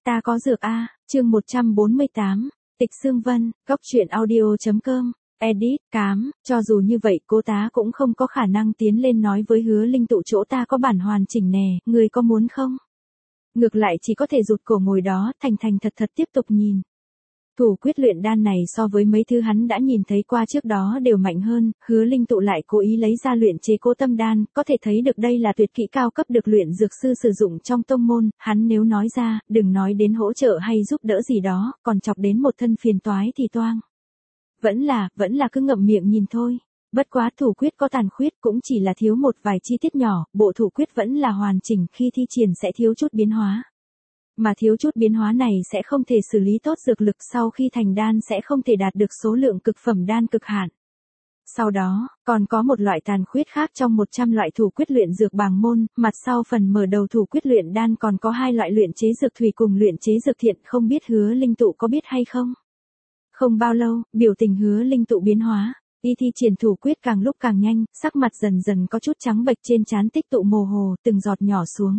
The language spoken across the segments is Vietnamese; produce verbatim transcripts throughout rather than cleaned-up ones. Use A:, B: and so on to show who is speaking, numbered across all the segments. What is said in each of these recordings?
A: Ta có dược a, chương một trăm bốn mươi tám, Tịch Sương Vân, góc truyện audio.com, edit, cám, cho dù như vậy cô tá cũng không có khả năng tiến lên nói với Hứa Linh Tụ chỗ ta có bản hoàn chỉnh nè, người có muốn không? Ngược lại chỉ có thể rụt cổ ngồi đó, thành thành thật thật tiếp tục nhìn. Thủ quyết luyện đan này so với mấy thứ hắn đã nhìn thấy qua trước đó đều mạnh hơn, Hứa Linh Tụ lại cố ý lấy ra luyện chế Cố Tâm Đan, có thể thấy được đây là tuyệt kỹ cao cấp được luyện dược sư sử dụng trong tông môn, hắn nếu nói ra, đừng nói đến hỗ trợ hay giúp đỡ gì đó, còn chọc đến một thân phiền toái thì toang. Vẫn là, vẫn là cứ ngậm miệng nhìn thôi. Bất quá thủ quyết có tàn khuyết cũng chỉ là thiếu một vài chi tiết nhỏ, bộ thủ quyết vẫn là hoàn chỉnh, khi thi triển sẽ thiếu chút biến hóa. Mà thiếu chút biến hóa này sẽ không thể xử lý tốt dược lực, sau khi thành đan sẽ không thể đạt được số lượng cực phẩm đan cực hạn. Sau đó, còn có một loại tàn khuyết khác trong một trăm loại thủ quyết luyện dược bảng môn, mặt sau phần mở đầu thủ quyết luyện đan còn có hai loại luyện chế dược thủy cùng luyện chế dược thiện, không biết Hứa Linh Tụ có biết hay không? Không bao lâu, biểu tình Hứa Linh Tụ biến hóa, y thi triển thủ quyết càng lúc càng nhanh, sắc mặt dần dần có chút trắng bệch, trên trán tích tụ mồ hồ, từng giọt nhỏ xuống.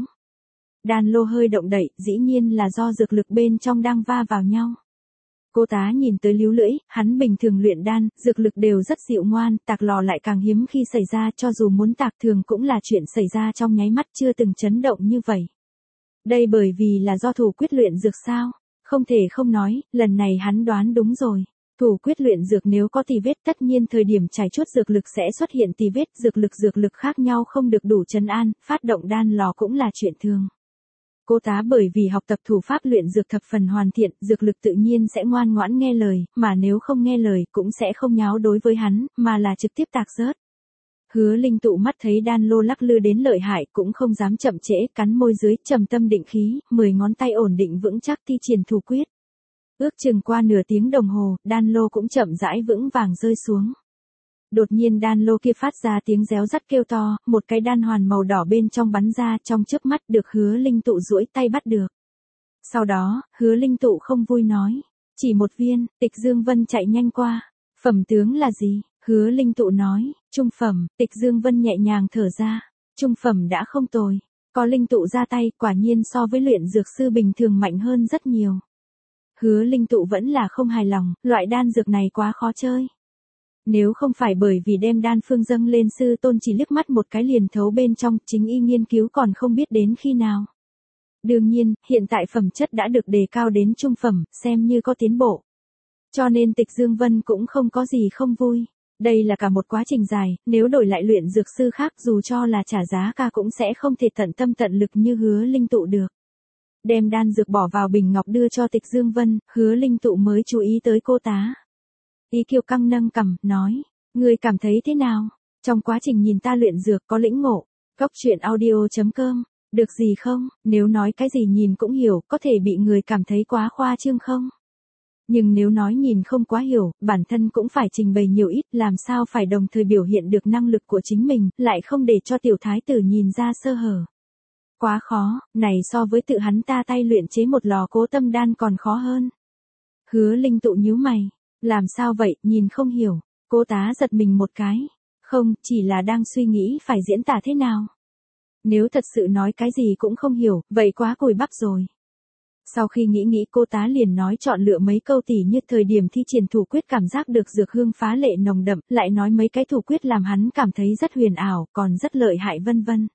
A: Đan lô hơi động đậy, dĩ nhiên là do dược lực bên trong đang va vào nhau. Cô tá nhìn tới líu lưỡi, hắn bình thường luyện đan, dược lực đều rất dịu ngoan, tạc lò lại càng hiếm khi xảy ra, cho dù muốn tạc thường cũng là chuyện xảy ra trong nháy mắt, chưa từng chấn động như vậy. Đây bởi vì là do thủ quyết luyện dược sao? Không thể không nói, lần này hắn đoán đúng rồi. Thủ quyết luyện dược nếu có tì vết, tất nhiên thời điểm trải chuốt dược lực sẽ xuất hiện tì vết, dược lực dược lực khác nhau không được đủ trấn an, phát động đan lò cũng là chuyện thường. Cô tá bởi vì học tập thủ pháp luyện dược thập phần hoàn thiện, dược lực tự nhiên sẽ ngoan ngoãn nghe lời, mà nếu không nghe lời cũng sẽ không nháo đối với hắn, mà là trực tiếp tạc rớt. Hứa Linh Tụ mắt thấy đan lô lắc lư đến lợi hại cũng không dám chậm trễ, cắn môi dưới, trầm tâm định khí, mười ngón tay ổn định vững chắc thi triển thủ quyết. Ước chừng qua nửa tiếng đồng hồ, đan lô cũng chậm rãi vững vàng rơi xuống. Đột nhiên đan lô kia phát ra tiếng réo rắt kêu to, một cái đan hoàn màu đỏ bên trong bắn ra, trong chớp mắt được Hứa Linh Tụ duỗi tay bắt được. Sau đó, Hứa Linh Tụ không vui nói, chỉ một viên. Tịch Dương Vân chạy nhanh qua. Phẩm tướng là gì? Hứa Linh Tụ nói, trung phẩm. Tịch Dương Vân nhẹ nhàng thở ra, trung phẩm đã không tồi. Có Linh Tụ ra tay, quả nhiên so với luyện dược sư bình thường mạnh hơn rất nhiều. Hứa Linh Tụ vẫn là không hài lòng, loại đan dược này quá khó chơi. Nếu không phải bởi vì đem đan phương dâng lên sư tôn chỉ liếc mắt một cái liền thấu bên trong, chính y nghiên cứu còn không biết đến khi nào. Đương nhiên, hiện tại phẩm chất đã được đề cao đến trung phẩm, xem như có tiến bộ. Cho nên Tịch Dương Vân cũng không có gì không vui. Đây là cả một quá trình dài, nếu đổi lại luyện dược sư khác dù cho là trả giá ca cũng sẽ không thể tận tâm tận lực như Hứa Linh Tụ được. Đem đan dược bỏ vào bình ngọc đưa cho Tịch Dương Vân, Hứa Linh Tụ mới chú ý tới cô tá. Y Kiều Căng nâng cằm, nói, người cảm thấy thế nào? Trong quá trình nhìn ta luyện dược có lĩnh ngộ. Góc truyện audio.com, được gì không? Nếu nói cái gì nhìn cũng hiểu, có thể bị người cảm thấy quá khoa trương không? Nhưng nếu nói nhìn không quá hiểu, bản thân cũng phải trình bày nhiều ít, làm sao phải đồng thời biểu hiện được năng lực của chính mình, lại không để cho tiểu thái tử nhìn ra sơ hở. Quá khó, này so với tự hắn ta tay luyện chế một lò Cố Tâm Đan còn khó hơn. Hứa Linh Tụ nhíu mày. Làm sao vậy, nhìn không hiểu. Cô tá giật mình một cái. Không, chỉ là đang suy nghĩ phải diễn tả thế nào. Nếu thật sự nói cái gì cũng không hiểu, vậy quá cùi bắp rồi. Sau khi nghĩ nghĩ cô tá liền nói chọn lựa mấy câu tỉ như thời điểm thi triển thủ quyết cảm giác được dược hương phá lệ nồng đậm, lại nói mấy cái thủ quyết làm hắn cảm thấy rất huyền ảo, còn rất lợi hại vân vân.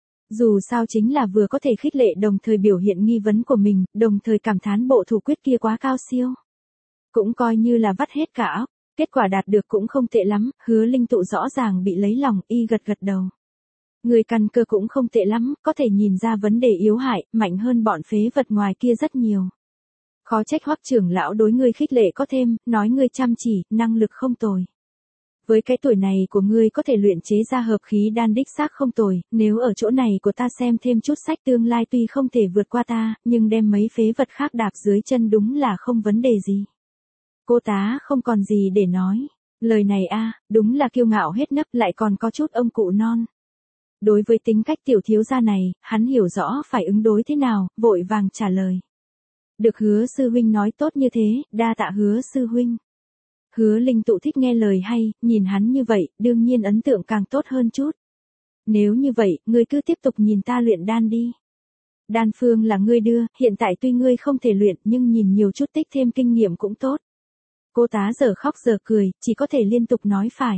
A: Dù sao chính là vừa có thể khích lệ đồng thời biểu hiện nghi vấn của mình, đồng thời cảm thán bộ thủ quyết kia quá cao siêu. Cũng coi như là vắt hết cả óc, kết quả đạt được cũng không tệ lắm, Hứa Linh Tụ rõ ràng bị lấy lòng, y gật gật đầu. Người căn cơ cũng không tệ lắm, có thể nhìn ra vấn đề yếu hại, mạnh hơn bọn phế vật ngoài kia rất nhiều. Khó trách Hoắc trưởng lão đối ngươi khích lệ có thêm, nói ngươi chăm chỉ, năng lực không tồi. Với cái tuổi này của ngươi có thể luyện chế ra hợp khí đan đích xác không tồi, nếu ở chỗ này của ta xem thêm chút sách tương lai tuy không thể vượt qua ta, nhưng đem mấy phế vật khác đạp dưới chân đúng là không vấn đề gì. Cô tá không còn gì để nói. Lời này a, đúng là kiêu ngạo hết nấc, lại còn có chút ông cụ non. Đối với tính cách tiểu thiếu gia này, hắn hiểu rõ phải ứng đối thế nào, vội vàng trả lời. Được Hứa sư huynh nói tốt như thế, đa tạ Hứa sư huynh. Hứa Linh Tụ thích nghe lời hay, nhìn hắn như vậy, đương nhiên ấn tượng càng tốt hơn chút. Nếu như vậy, ngươi cứ tiếp tục nhìn ta luyện đan đi. Đan phương là ngươi đưa, hiện tại tuy ngươi không thể luyện nhưng nhìn nhiều chút tích thêm kinh nghiệm cũng tốt. Cô tá giờ khóc giờ cười, chỉ có thể liên tục nói phải.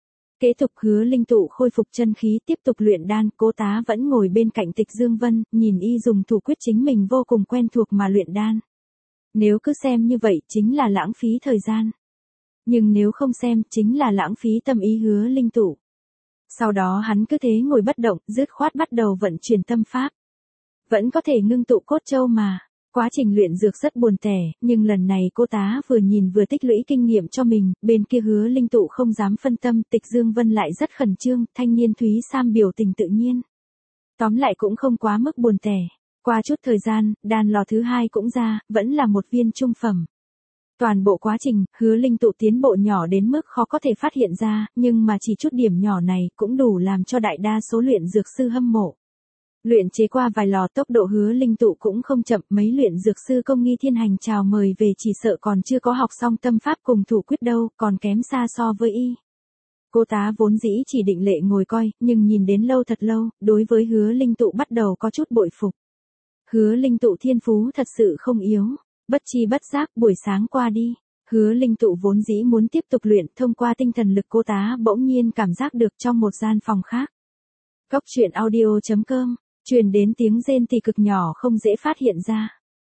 A: Kế tục Hứa Linh Tụ khôi phục chân khí tiếp tục luyện đan, cô tá vẫn ngồi bên cạnh Tịch Dương Vân, nhìn y dùng thủ quyết chính mình vô cùng quen thuộc mà luyện đan. Nếu cứ xem như vậy chính là lãng phí thời gian. Nhưng nếu không xem chính là lãng phí tâm ý Hứa Linh Tụ. Sau đó hắn cứ thế ngồi bất động, dứt khoát bắt đầu vận chuyển tâm pháp. Vẫn có thể ngưng tụ cốt châu mà. Quá trình luyện dược rất buồn tẻ, nhưng lần này cô tá vừa nhìn vừa tích lũy kinh nghiệm cho mình, bên kia Hứa Linh Tụ không dám phân tâm, Tịch Dương Vân lại rất khẩn trương, thanh niên Thúy Sam biểu tình tự nhiên. Tóm lại cũng không quá mức buồn tẻ. Qua chút thời gian, đan lò thứ hai cũng ra, vẫn là một viên trung phẩm. Toàn bộ quá trình, Hứa Linh Tụ tiến bộ nhỏ đến mức khó có thể phát hiện ra, nhưng mà chỉ chút điểm nhỏ này cũng đủ làm cho đại đa số luyện dược sư hâm mộ. Luyện chế qua vài lò tốc độ Hứa Linh Tụ cũng không chậm, mấy luyện dược sư công nghi thiên hành chào mời về chỉ sợ còn chưa có học xong tâm pháp cùng thủ quyết đâu, còn kém xa so với y. Cô tá vốn dĩ chỉ định lệ ngồi coi, nhưng nhìn đến lâu thật lâu, đối với Hứa Linh Tụ bắt đầu có chút bội phục. Hứa Linh Tụ thiên phú thật sự không yếu, bất chi bất giác buổi sáng qua đi. Hứa Linh Tụ vốn dĩ muốn tiếp tục luyện, thông qua tinh thần lực cô tá bỗng nhiên cảm giác được trong một gian phòng khác. Cốc truyện audio chấm com truyền đến tiếng rên tì cực nhỏ không dễ phát hiện ra.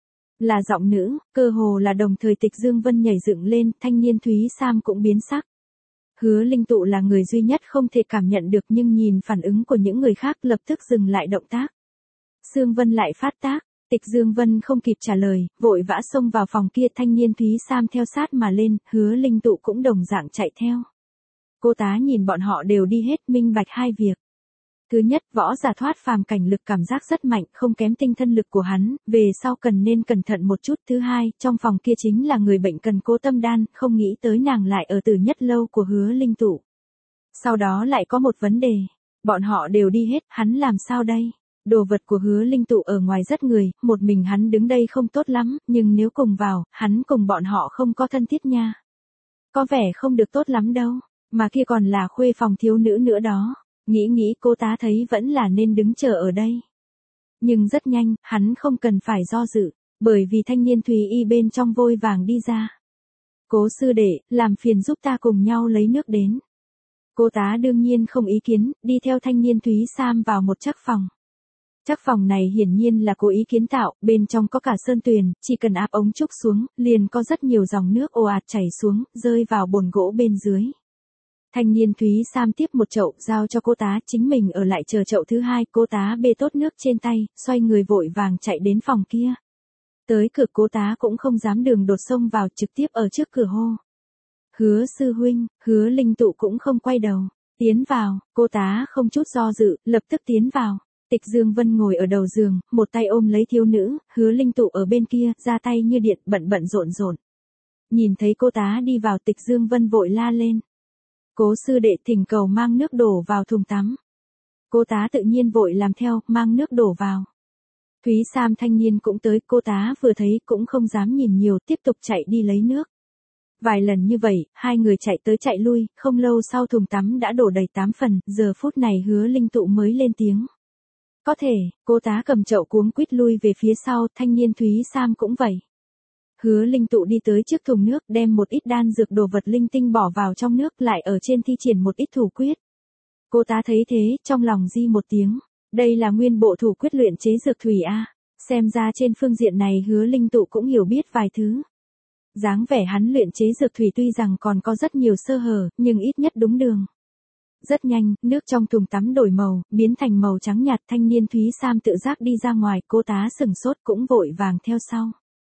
A: Là giọng nữ, cơ hồ là đồng thời Tịch Dương Vân nhảy dựng lên, thanh niên Thúy Sam cũng biến sắc. Hứa Linh Tụ là người duy nhất không thể cảm nhận được nhưng nhìn phản ứng của những người khác lập tức dừng lại động tác. Sương Vân lại phát tác, Tịch Dương Vân không kịp trả lời, vội vã xông vào phòng kia, thanh niên Thúy Sam theo sát mà lên, Hứa Linh Tụ cũng đồng dạng chạy theo. Cô tá nhìn bọn họ đều đi hết, minh bạch hai việc. Thứ nhất, võ giả thoát phàm cảnh lực cảm giác rất mạnh, không kém tinh thân lực của hắn, về sau cần nên cẩn thận một chút. Thứ hai, trong phòng kia chính là người bệnh cần cố tâm đan, không nghĩ tới nàng lại ở từ nhất lâu của Hứa Linh Tụ. Sau đó lại có một vấn đề, bọn họ đều đi hết, hắn làm sao đây? Đồ vật của Hứa Linh Tụ ở ngoài rất người, một mình hắn đứng đây không tốt lắm, nhưng nếu cùng vào, hắn cùng bọn họ không có thân thiết nha. Có vẻ không được tốt lắm đâu, mà kia còn là khuê phòng thiếu nữ nữa đó. Nghĩ nghĩ cô tá thấy vẫn là nên đứng chờ ở đây. Nhưng rất nhanh, hắn không cần phải do dự, bởi vì thanh niên Thúy Y bên trong vội vàng đi ra. Cố sư đệ, làm phiền giúp ta cùng nhau lấy nước đến. Cô tá đương nhiên không ý kiến, đi theo thanh niên Thúy Sam vào một chắc phòng. Chắc phòng này hiển nhiên là cố ý kiến tạo, bên trong có cả sơn tuyền, chỉ cần áp ống trúc xuống, liền có rất nhiều dòng nước ồ ạt chảy xuống, rơi vào bồn gỗ bên dưới. Thanh niên Thúy Sam tiếp một chậu, giao cho cô tá, chính mình ở lại chờ chậu thứ hai, cô tá bê tốt nước trên tay, xoay người vội vàng chạy đến phòng kia. Tới cửa cô tá cũng không dám đường đột xông vào, trực tiếp ở trước cửa hô. Hứa sư huynh, Hứa Linh Tụ cũng không quay đầu, tiến vào, cô tá không chút do dự, lập tức tiến vào. Tịch Dương Vân ngồi ở đầu giường, một tay ôm lấy thiếu nữ, Hứa Linh Tụ ở bên kia, ra tay như điện, bận bận rộn rộn. Nhìn thấy cô tá đi vào, Tịch Dương Vân vội la lên. Cố sư đệ thỉnh cầu mang nước đổ vào thùng tắm. Cô tá tự nhiên vội làm theo, mang nước đổ vào. Thúy Sam thanh niên cũng tới, cô tá vừa thấy cũng không dám nhìn nhiều, tiếp tục chạy đi lấy nước. Vài lần như vậy, hai người chạy tới chạy lui, không lâu sau thùng tắm đã đổ đầy tám phần, giờ phút này Hứa Linh Tụ mới lên tiếng. Có thể, cô tá cầm chậu cuống quýt lui về phía sau, thanh niên Thúy Sam cũng vậy. Hứa Linh Tụ đi tới trước thùng nước, đem một ít đan dược đồ vật linh tinh bỏ vào trong nước, lại ở trên thi triển một ít thủ quyết. Cô tá thấy thế, trong lòng di một tiếng, đây là nguyên bộ thủ quyết luyện chế dược thủy a. Xem ra trên phương diện này Hứa Linh Tụ cũng hiểu biết vài thứ. Dáng vẻ hắn luyện chế dược thủy tuy rằng còn có rất nhiều sơ hở, nhưng ít nhất đúng đường. Rất nhanh, nước trong thùng tắm đổi màu, biến thành màu trắng nhạt, thanh niên Thúy Sam tự giác đi ra ngoài, cô tá sừng sốt cũng vội vàng theo sau.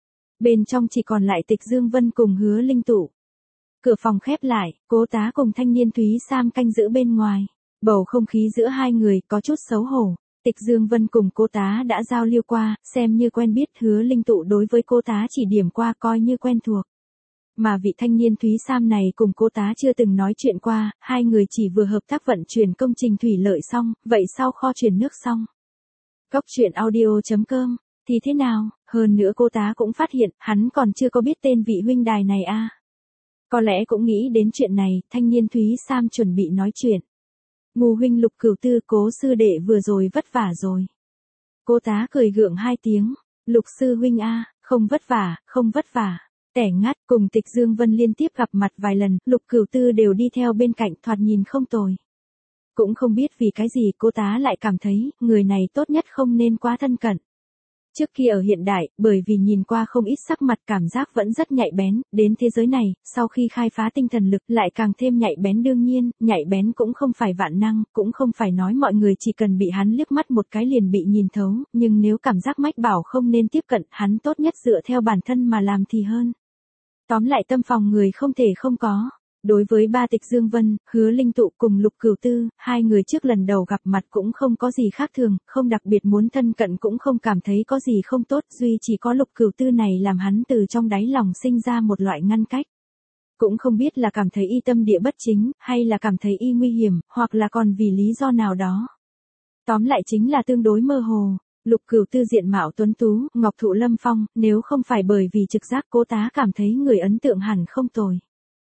A: Bên trong chỉ còn lại Tịch Dương Vân cùng Hứa Linh Tụ. Cửa phòng khép lại, cô tá cùng thanh niên Thúy Sam canh giữ bên ngoài. Bầu không khí giữa hai người có chút xấu hổ. Tịch Dương Vân cùng cô tá đã giao lưu qua, xem như quen biết, Hứa Linh Tụ đối với cô tá chỉ điểm qua coi như quen thuộc. Mà vị thanh niên Thúy Sam này cùng cô tá chưa từng nói chuyện qua, hai người chỉ vừa hợp tác vận chuyển công trình thủy lợi xong, vậy sau kho chuyển nước xong. Cốc truyện audio chấm com thì thế nào, hơn nữa cô tá cũng phát hiện, hắn còn chưa có biết tên vị huynh đài này a. À. Có lẽ cũng nghĩ đến chuyện này, thanh niên Thúy Sam chuẩn bị nói chuyện. Ngô huynh Lục Cửu Tư, cố sư đệ vừa rồi vất vả rồi. Cô tá cười gượng hai tiếng. Lục sư huynh a, không vất vả, không vất vả. Tẻ ngắt, cùng Tịch Dương Vân liên tiếp gặp mặt vài lần, Lục Cửu Tư đều đi theo bên cạnh, thoạt nhìn không tồi. Cũng không biết vì cái gì cô tá lại cảm thấy, người này tốt nhất không nên quá thân cận. Trước kia ở hiện đại, bởi vì nhìn qua không ít sắc mặt cảm giác vẫn rất nhạy bén, đến thế giới này, sau khi khai phá tinh thần lực lại càng thêm nhạy bén đương nhiên, nhạy bén cũng không phải vạn năng, cũng không phải nói mọi người chỉ cần bị hắn liếc mắt một cái liền bị nhìn thấu, nhưng nếu cảm giác mách bảo không nên tiếp cận, hắn tốt nhất dựa theo bản thân mà làm thì hơn. Tóm lại tâm phòng người không thể không có. Đối với ba Tịch Dương Vân, Hứa Linh Tụ cùng Lục Cửu Tư, hai người trước lần đầu gặp mặt cũng không có gì khác thường, không đặc biệt muốn thân cận cũng không cảm thấy có gì không tốt, duy chỉ có Lục Cửu Tư này làm hắn từ trong đáy lòng sinh ra một loại ngăn cách. Cũng không biết là cảm thấy y tâm địa bất chính, hay là cảm thấy y nguy hiểm, hoặc là còn vì lý do nào đó. Tóm lại chính là tương đối mơ hồ. Lục Cửu Tư diện mạo tuấn tú, ngọc thụ lâm phong, nếu không phải bởi vì trực giác cô tá cảm thấy người ấn tượng hẳn không tồi.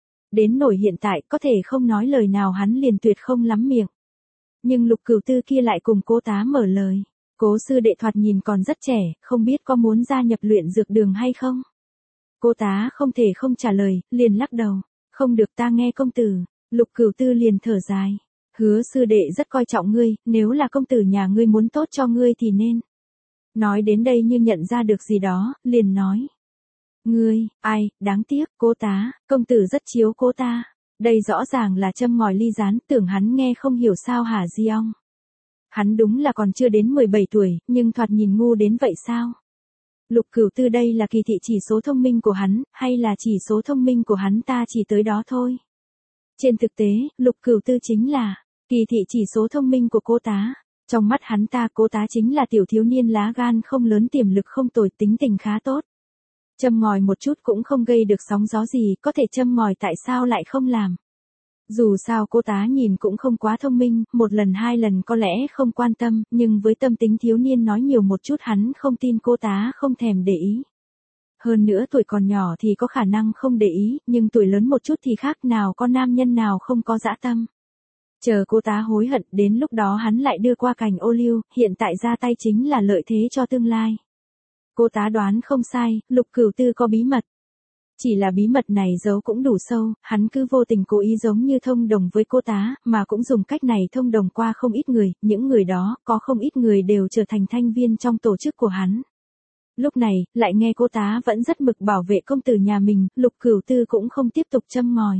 A: Đến nổi hiện tại có thể không nói lời nào hắn liền tuyệt không lắm miệng. Nhưng Lục Cửu Tư kia lại cùng cô tá mở lời. Cố sư đệ thoạt nhìn còn rất trẻ, không biết có muốn gia nhập luyện dược đường hay không? Cô tá không thể không trả lời, liền lắc đầu. Không được ta nghe công tử. Lục Cửu Tư liền thở dài. Hứa sư đệ rất coi trọng ngươi, nếu là công tử nhà ngươi muốn tốt cho ngươi thì nên. Nói đến đây như nhận ra được gì đó, liền nói. Ngươi, ai, đáng tiếc, cô tá, công tử rất chiếu cô ta. Đây rõ ràng là châm ngòi ly gián, tưởng hắn nghe không hiểu sao hả Di Ong. Hắn đúng là còn chưa đến mười bảy tuổi, nhưng thoạt nhìn ngu đến vậy sao? Lục Cửu Tư đây là kỳ thị chỉ số thông minh của hắn, hay là chỉ số thông minh của hắn ta chỉ tới đó thôi? Trên thực tế, Lục Cửu Tư chính là kỳ thị chỉ số thông minh của cô tá. Trong mắt hắn ta cô tá chính là tiểu thiếu niên lá gan không lớn tiềm lực không tồi tính tình khá tốt. Châm ngòi một chút cũng không gây được sóng gió gì, có thể châm ngòi tại sao lại không làm. Dù sao cô tá nhìn cũng không quá thông minh, một lần hai lần có lẽ không quan tâm, nhưng với tâm tính thiếu niên nói nhiều một chút hắn không tin cô tá không thèm để ý. Hơn nữa tuổi còn nhỏ thì có khả năng không để ý, nhưng tuổi lớn một chút thì khác nào có nam nhân nào không có dã tâm. Chờ cô tá hối hận, đến lúc đó hắn lại đưa qua cành ô liu, hiện tại ra tay chính là lợi thế cho tương lai. Cô tá đoán không sai, Lục Cửu Tư có bí mật. Chỉ là bí mật này giấu cũng đủ sâu, hắn cứ vô tình cố ý giống như thông đồng với cô tá, mà cũng dùng cách này thông đồng qua không ít người, những người đó, có không ít người đều trở thành thành viên trong tổ chức của hắn. Lúc này, lại nghe cô tá vẫn rất mực bảo vệ công tử nhà mình, Lục Cửu Tư cũng không tiếp tục châm ngòi.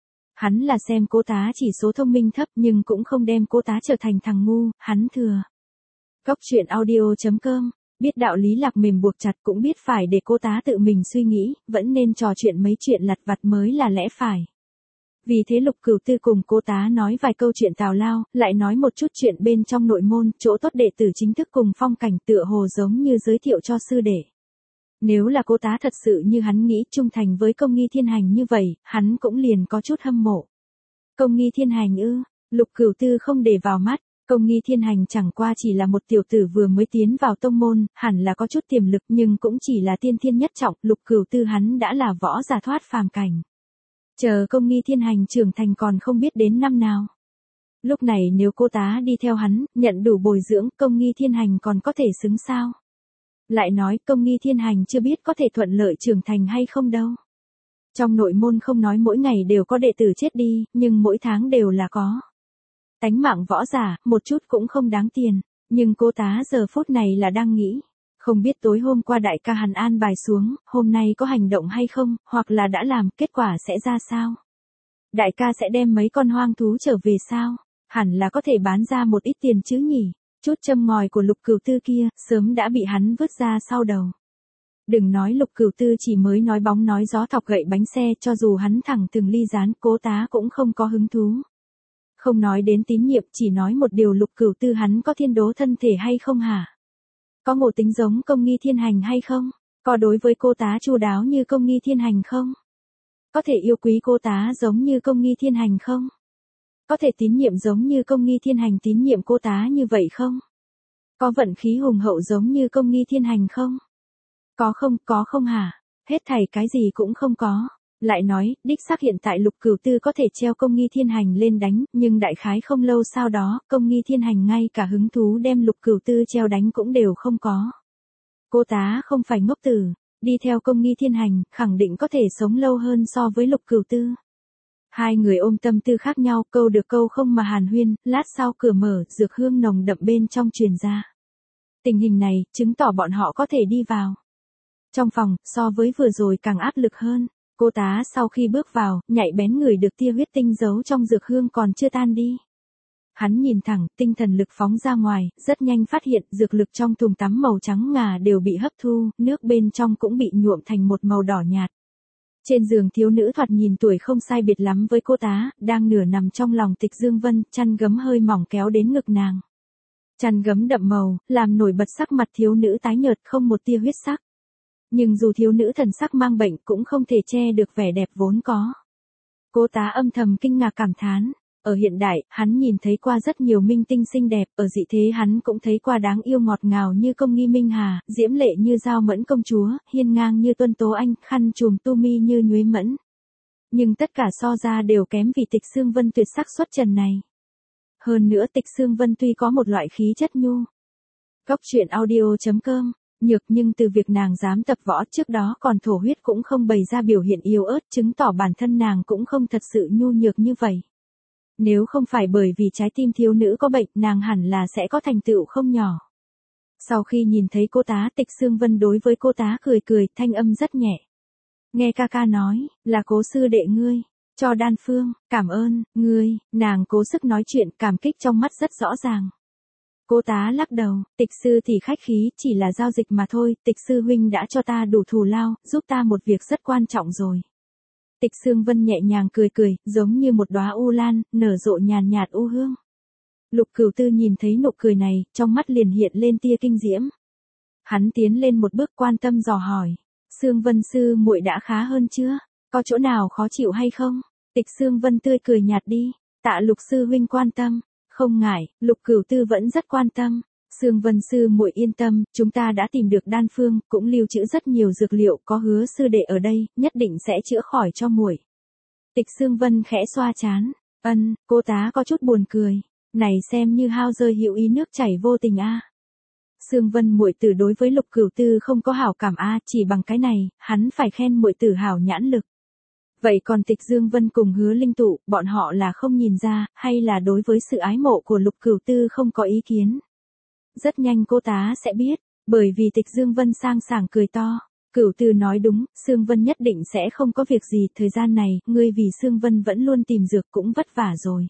A: Hắn là xem cô tá chỉ số thông minh thấp nhưng cũng không đem cô tá trở thành thằng ngu, hắn thừa. Góc truyện audio chấm com, biết đạo lý lạc mềm buộc chặt cũng biết phải để cô tá tự mình suy nghĩ, vẫn nên trò chuyện mấy chuyện lặt vặt mới là lẽ phải. Vì thế Lục Cửu Tư cùng cô tá nói vài câu chuyện tào lao, lại nói một chút chuyện bên trong nội môn, chỗ tốt đệ tử chính thức cùng phong cảnh tựa hồ giống như giới thiệu cho sư đệ. Nếu là cô tá thật sự như hắn nghĩ trung thành với Công Nghi Thiên Hành như vậy, hắn cũng liền có chút hâm mộ. Công Nghi Thiên Hành ư, Lục Cửu Tư không để vào mắt, Công Nghi Thiên Hành chẳng qua chỉ là một tiểu tử vừa mới tiến vào tông môn, hẳn là có chút tiềm lực nhưng cũng chỉ là tiên thiên nhất trọng, Lục Cửu Tư hắn đã là võ giả thoát phàm cảnh. Chờ Công Nghi Thiên Hành trưởng thành còn không biết đến năm nào. Lúc này nếu cô tá đi theo hắn, nhận đủ bồi dưỡng, Công Nghi Thiên Hành còn có thể xứng sao? Lại nói Công Nghi Thiên Hành chưa biết có thể thuận lợi trưởng thành hay không đâu. Trong nội môn không nói mỗi ngày đều có đệ tử chết đi, nhưng mỗi tháng đều là có. Tánh mạng võ giả, một chút cũng không đáng tiền, nhưng cô tá giờ phút này là đang nghĩ. Không biết tối hôm qua đại ca hắn an bài xuống, hôm nay có hành động hay không, hoặc là đã làm, kết quả sẽ ra sao? Đại ca sẽ đem mấy con hoang thú trở về sao? Hẳn là có thể bán ra một ít tiền chứ nhỉ? Chút châm ngòi của Lục Cửu Tư kia, sớm đã bị hắn vứt ra sau đầu. Đừng nói Lục Cửu Tư chỉ mới nói bóng nói gió thọc gậy bánh xe, cho dù hắn thẳng từng ly gián, cố tá cũng không có hứng thú. Không nói đến tín nhiệm, chỉ nói một điều Lục Cửu Tư hắn có thiên đố thân thể hay không hả? Có ngộ tính giống Công Nghi Thiên Hành hay không? Có đối với cô tá chu đáo như Công Nghi Thiên Hành không? Có thể yêu quý cô tá giống như Công Nghi Thiên Hành không? Có thể tín nhiệm giống như Công Nghi Thiên Hành tín nhiệm cô tá như vậy không? Có vận khí hùng hậu giống như Công Nghi Thiên Hành không? Có không, có không hả? Hết thảy cái gì cũng không có. Lại nói, đích xác hiện tại Lục Cửu Tư có thể treo Công Nghi Thiên Hành lên đánh, nhưng đại khái không lâu sau đó, Công Nghi Thiên Hành ngay cả hứng thú đem Lục Cửu Tư treo đánh cũng đều không có. Cô tá không phải ngốc tử, đi theo Công Nghi Thiên Hành, khẳng định có thể sống lâu hơn so với Lục Cửu Tư. Hai người ôm tâm tư khác nhau, câu được câu không mà hàn huyên, lát sau cửa mở, dược hương nồng đậm bên trong truyền ra. Tình hình này, chứng tỏ bọn họ có thể đi vào. Trong phòng, so với vừa rồi càng áp lực hơn, cô tá sau khi bước vào, nhạy bén người được tia huyết tinh giấu trong dược hương còn chưa tan đi. Hắn nhìn thẳng, tinh thần lực phóng ra ngoài, rất nhanh phát hiện dược lực trong thùng tắm màu trắng ngà đều bị hấp thu, nước bên trong cũng bị nhuộm thành một màu đỏ nhạt. Trên giường thiếu nữ thoạt nhìn tuổi không sai biệt lắm với cô tá, đang nửa nằm trong lòng Tịch Dương Vân, chăn gấm hơi mỏng kéo đến ngực nàng. Chăn gấm đậm màu, làm nổi bật sắc mặt thiếu nữ tái nhợt không một tia huyết sắc. Nhưng dù thiếu nữ thần sắc mang bệnh cũng không thể che được vẻ đẹp vốn có. Cô tá âm thầm kinh ngạc cảm thán. Ở hiện đại, hắn nhìn thấy qua rất nhiều minh tinh xinh đẹp, ở dị thế hắn cũng thấy qua đáng yêu ngọt ngào như Công Nghi Minh Hà, diễm lệ như Giao Mẫn công chúa, hiên ngang như Tuân Tố Anh, khăn trùm tu mi như Nhuế Mẫn. Nhưng tất cả so ra đều kém vì Tịch Xương Vân tuyệt sắc xuất trần này. Hơn nữa Tịch Xương Vân tuy có một loại khí chất nhu. Góc truyện audio chấm com nhược nhưng từ việc nàng dám tập võ trước đó còn thổ huyết cũng không bày ra biểu hiện yếu ớt, chứng tỏ bản thân nàng cũng không thật sự nhu nhược như vậy. Nếu không phải bởi vì trái tim thiếu nữ có bệnh, nàng hẳn là sẽ có thành tựu không nhỏ. Sau khi nhìn thấy cô tá, Tịch Xương Vân đối với cô tá cười cười, thanh âm rất nhẹ. Nghe ca ca nói, là Cố sư đệ ngươi, cho đan phương, cảm ơn, ngươi, nàng cố sức nói chuyện, cảm kích trong mắt rất rõ ràng. Cô tá lắc đầu, Tịch sư thì khách khí, chỉ là giao dịch mà thôi, Tịch sư huynh đã cho ta đủ thù lao, giúp ta một việc rất quan trọng rồi. Tịch Xương Vân nhẹ nhàng cười cười, giống như một đóa u lan, nở rộ nhàn nhạt u hương. Lục Cửu Tư nhìn thấy nụ cười này, trong mắt liền hiện lên tia kinh diễm. Hắn tiến lên một bước quan tâm dò hỏi, Xương Vân sư muội đã khá hơn chưa? Có chỗ nào khó chịu hay không? Tịch Xương Vân tươi cười nhạt đi, tạ Lục sư huynh quan tâm. Không ngại, Lục Cửu Tư vẫn rất quan tâm. Xương Vân sư muội yên tâm, chúng ta đã tìm được đan phương, cũng lưu trữ rất nhiều dược liệu, có Hứa sư đệ ở đây, nhất định sẽ chữa khỏi cho muội. Tịch Xương Vân khẽ xoa trán, ân, cô tá có chút buồn cười, này xem như hao rơi hữu ý nước chảy vô tình a. À. Xương Vân muội tử đối với Lục Cửu Tư không có hảo cảm a, à, chỉ bằng cái này, hắn phải khen muội tử hảo nhãn lực. Vậy còn Tịch Dương Vân cùng Hứa Linh Tụ, bọn họ là không nhìn ra, hay là đối với sự ái mộ của Lục Cửu Tư không có ý kiến? Rất nhanh cô tá sẽ biết, bởi vì Tịch Dương Vân sang sảng cười to. Cửu Tư nói đúng, Sương Vân nhất định sẽ không có việc gì, thời gian này, ngươi vì Sương Vân vẫn luôn tìm dược cũng vất vả rồi.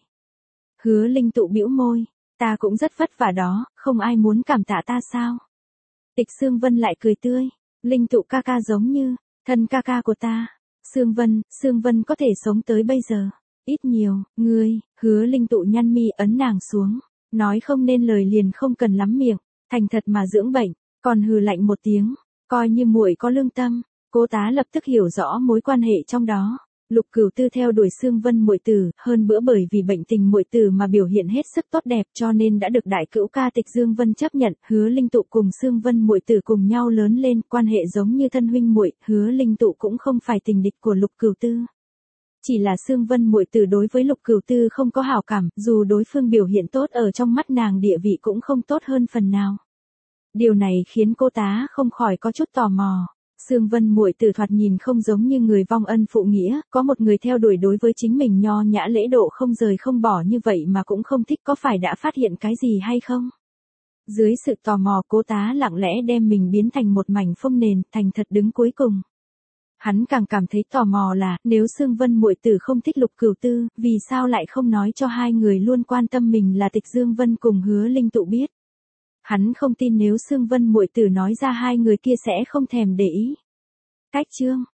A: Hứa Linh Tụ bĩu môi, ta cũng rất vất vả đó, không ai muốn cảm tạ ta sao? Tịch Sương Vân lại cười tươi, Linh Tụ ca ca giống như, thân ca ca của ta. Sương Vân, Sương Vân có thể sống tới bây giờ, ít nhiều, ngươi, Hứa Linh Tụ nhăn mi ấn nàng xuống. Nói không nên lời liền không cần lắm miệng, thành thật mà dưỡng bệnh, còn hừ lạnh một tiếng, coi như muội có lương tâm. Cô tá lập tức hiểu rõ mối quan hệ trong đó. Lục Cửu Tư theo đuổi Sương Vân muội tử, hơn bữa bởi vì bệnh tình muội tử mà biểu hiện hết sức tốt đẹp, cho nên đã được đại cữu ca Tịch Dương Vân chấp nhận. Hứa Linh Tụ cùng Sương Vân muội tử cùng nhau lớn lên, quan hệ giống như thân huynh muội. Hứa Linh Tụ cũng không phải tình địch của Lục Cửu Tư. Chỉ là Sương Vân muội tử đối với Lục Cửu Tư không có hảo cảm, dù đối phương biểu hiện tốt ở trong mắt nàng địa vị cũng không tốt hơn phần nào. Điều này khiến cô tá không khỏi có chút tò mò. Sương Vân muội tử thoạt nhìn không giống như người vong ân phụ nghĩa, có một người theo đuổi đối với chính mình nho nhã lễ độ không rời không bỏ như vậy mà cũng không thích, có phải đã phát hiện cái gì hay không? Dưới sự tò mò cô tá lặng lẽ đem mình biến thành một mảnh phông nền, thành thật đứng cuối cùng. Hắn càng cảm thấy tò mò là, nếu Sương Vân muội tử không thích Lục Cửu Tư, vì sao lại không nói cho hai người luôn quan tâm mình là Tịch Dương Vân cùng Hứa Linh Tụ biết. Hắn không tin nếu Sương Vân muội tử nói ra hai người kia sẽ không thèm để ý. Cách chương